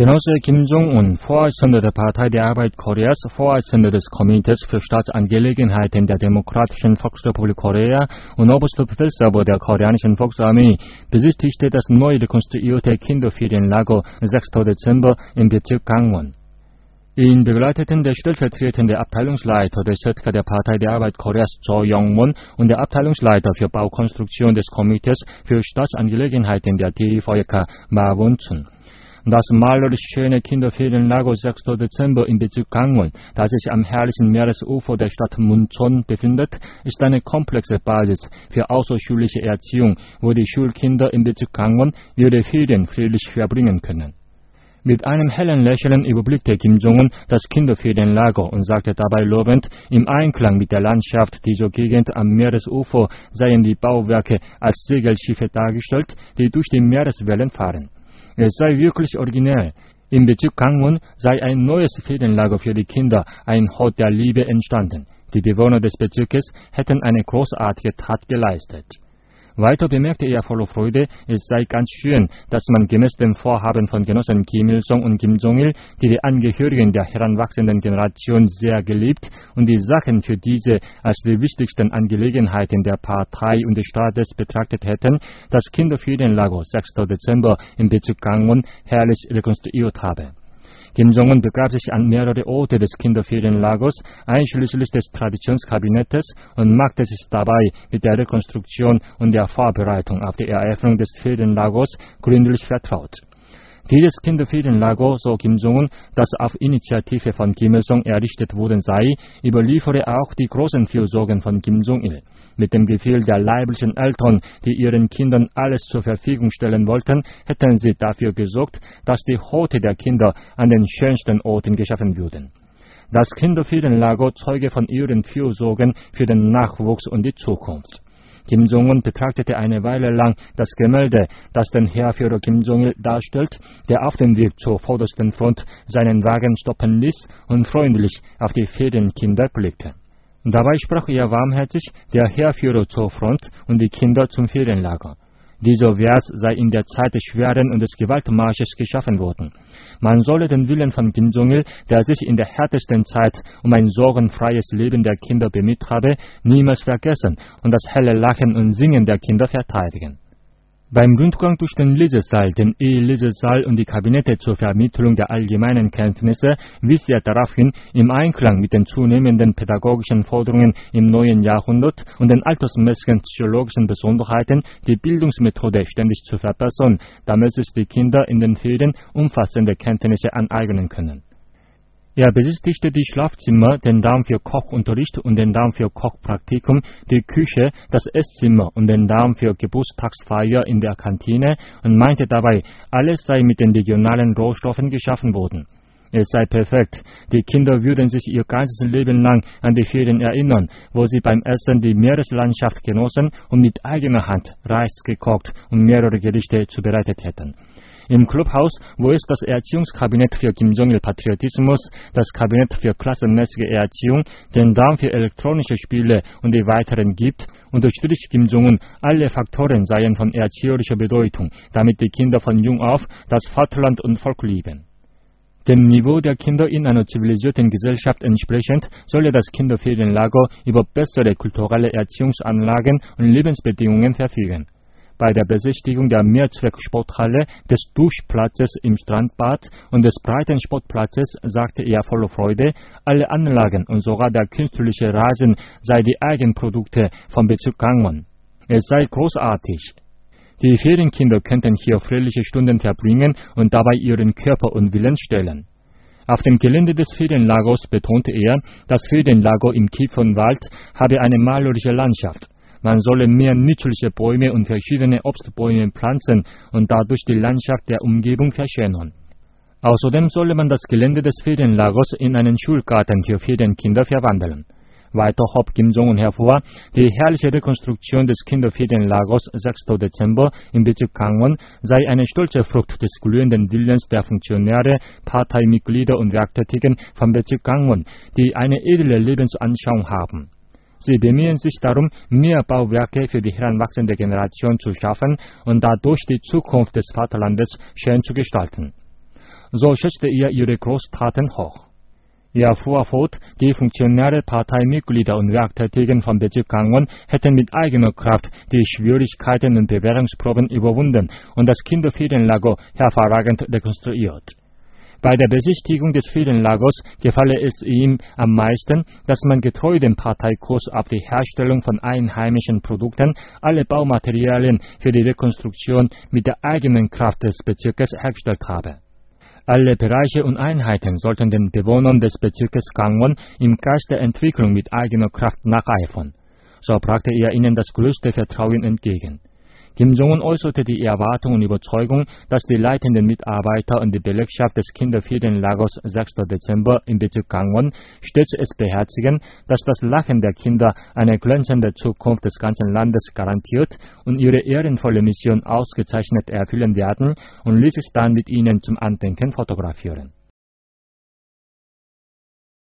Genosse Kim Jong-un, Vorsitzender der Partei der Arbeit Koreas, Vorsitzender des Komitees für Staatsangelegenheiten der Demokratischen Volksrepublik Korea und oberster Befehlshaber der koreanischen Volksarmee, besichtigte das neu rekonstruierte Kinderferienlager 6. Dezember im Bezirk Gangwon. Ihn begleiteten der stellvertretende Abteilungsleiter der SETKA der Partei der Arbeit Koreas Jo Young-won und der Abteilungsleiter für Baukonstruktion des Komitees für Staatsangelegenheiten der DVK Ma Won-chun. Das malerisch schöne Kinderferienlager 6. Dezember im Bezirk Gangwon, das sich am herrlichen Meeresufer der Stadt Muncheon befindet, ist eine komplexe Basis für außerschulische Erziehung, wo die Schulkinder im Bezirk Gangwon ihre Ferien friedlich verbringen können. Mit einem hellen Lächeln überblickte Kim Jong-un das Kinderferienlager und sagte dabei lobend, im Einklang mit der Landschaft dieser Gegend am Meeresufer seien die Bauwerke als Segelschiffe dargestellt, die durch die Meereswellen fahren. Es sei wirklich originell. Im Bezirk Gangwon sei ein neues Ferienlager für die Kinder, ein Hort der Liebe entstanden. Die Bewohner des Bezirkes hätten eine großartige Tat geleistet. Weiter bemerkte er voller Freude, es sei ganz schön, dass man gemäß dem Vorhaben von Genossen Kim Il-sung und Kim Jong-il, die Angehörigen der heranwachsenden Generation sehr geliebt und die Sachen für diese als die wichtigsten Angelegenheiten der Partei und des Staates betrachtet hätten, das Kinderferienlager 6. Dezember im Bezirk Gangwon herrlich rekonstruiert habe. Kim Jong-un begab sich an mehrere Orte des Kinderferienlagers, einschließlich des Traditionskabinettes, und machte sich dabei mit der Rekonstruktion und der Vorbereitung auf die Eröffnung des Ferienlagers gründlich vertraut. Dieses Kinderferienlager, so Kim Jong-un, das auf Initiative von Kim Il-sung errichtet worden sei, überliefere auch die großen Fürsorgen von Kim Jong-il. Mit dem Gefühl der leiblichen Eltern, die ihren Kindern alles zur Verfügung stellen wollten, hätten sie dafür gesorgt, dass die Horte der Kinder an den schönsten Orten geschaffen würden. Das Kinderferienlager zeuge von ihren Fürsorgen für den Nachwuchs und die Zukunft. Kim Jong-un betrachtete eine Weile lang das Gemälde, das den Heerführer Kim Jong-il darstellt, der auf dem Weg zur vordersten Front seinen Wagen stoppen ließ und freundlich auf die Ferienkinder blickte. Dabei sprach er warmherzig, der Heerführer zur Front und die Kinder zum Ferienlager. Dieser Vers sei in der Zeit des schweren und des Gewaltmarsches geschaffen worden. Man solle den Willen von Kim Jong-il, der sich in der härtesten Zeit um ein sorgenfreies Leben der Kinder bemüht habe, niemals vergessen und das helle Lachen und Singen der Kinder verteidigen. Beim Rundgang durch den Lesesaal, den E-Lesesaal und die Kabinette zur Vermittlung der allgemeinen Kenntnisse wies er darauf hin, im Einklang mit den zunehmenden pädagogischen Forderungen im neuen Jahrhundert und den altersmäßigen psychologischen Besonderheiten die Bildungsmethode ständig zu verbessern, damit sich die Kinder in den Ferien umfassende Kenntnisse aneignen können. Er besichtigte die Schlafzimmer, den Raum für Kochunterricht und den Raum für Kochpraktikum, die Küche, das Esszimmer und den Raum für Geburtstagsfeier in der Kantine und meinte dabei, alles sei mit den regionalen Rohstoffen geschaffen worden. Es sei perfekt. Die Kinder würden sich ihr ganzes Leben lang an die Ferien erinnern, wo sie beim Essen die Meereslandschaft genossen und mit eigener Hand Reis gekocht und mehrere Gerichte zubereitet hätten. Im Clubhaus, wo es das Erziehungskabinett für Kim Jong-il-Patriotismus, das Kabinett für klassenmäßige Erziehung, den Raum für elektronische Spiele und die weiteren gibt, unterstrich Kim Jong-un, alle Faktoren seien von erzieherischer Bedeutung, damit die Kinder von jung auf das Vaterland und Volk lieben. Dem Niveau der Kinder in einer zivilisierten Gesellschaft entsprechend solle das Kinderferienlager über bessere kulturelle Erziehungsanlagen und Lebensbedingungen verfügen. Bei der Besichtigung der Mehrzwecksporthalle, des Duschplatzes im Strandbad und des breiten Sportplatzes sagte er voller Freude, alle Anlagen und sogar der künstliche Rasen sei die Eigenprodukte vom Bezirk Gangwon. Es sei großartig. Die Ferienkinder könnten hier friedliche Stunden verbringen und dabei ihren Körper und Willen stellen. Auf dem Gelände des Ferienlagers betonte er, das Ferienlager im tiefen Wald habe eine malerische Landschaft. Man solle mehr nützliche Bäume und verschiedene Obstbäume pflanzen und dadurch die Landschaft der Umgebung verschönern. Außerdem solle man das Gelände des Ferienlagers in einen Schulgarten für Ferienkinder verwandeln. Weiter hob Kim Jong-un hervor, die herrliche Rekonstruktion des Kinderferienlagers 6. Dezember im Bezirk Gangwon sei eine stolze Frucht des glühenden Willens der Funktionäre, Parteimitglieder und Werktätigen vom Bezirk Gangwon, die eine edle Lebensanschauung haben. Sie bemühen sich darum, mehr Bauwerke für die heranwachsende Generation zu schaffen und dadurch die Zukunft des Vaterlandes schön zu gestalten. So schätzte er ihre Großtaten hoch. Er fuhr fort, die Funktionäre, Parteimitglieder und Werktätigen vom Bezirk Gangwon hätten mit eigener Kraft die Schwierigkeiten und Bewährungsproben überwunden und das Kinderferienlager hervorragend rekonstruiert. Bei der Besichtigung des Ferienlagers gefalle es ihm am meisten, dass man getreu dem Parteikurs auf die Herstellung von einheimischen Produkten alle Baumaterialien für die Rekonstruktion mit der eigenen Kraft des Bezirkes hergestellt habe. Alle Bereiche und Einheiten sollten den Bewohnern des Bezirkes Gangwon im Geist der Entwicklung mit eigener Kraft nacheifern. So brachte er ihnen das größte Vertrauen entgegen. Kim Jong-un äußerte die Erwartung und Überzeugung, dass die leitenden Mitarbeiter und die Belegschaft des Kinderferienlagers 6. Dezember im Bezirk Gangwon stets es beherzigen, dass das Lachen der Kinder eine glänzende Zukunft des ganzen Landes garantiert und ihre ehrenvolle Mission ausgezeichnet erfüllen werden und ließ es dann mit ihnen zum Andenken fotografieren.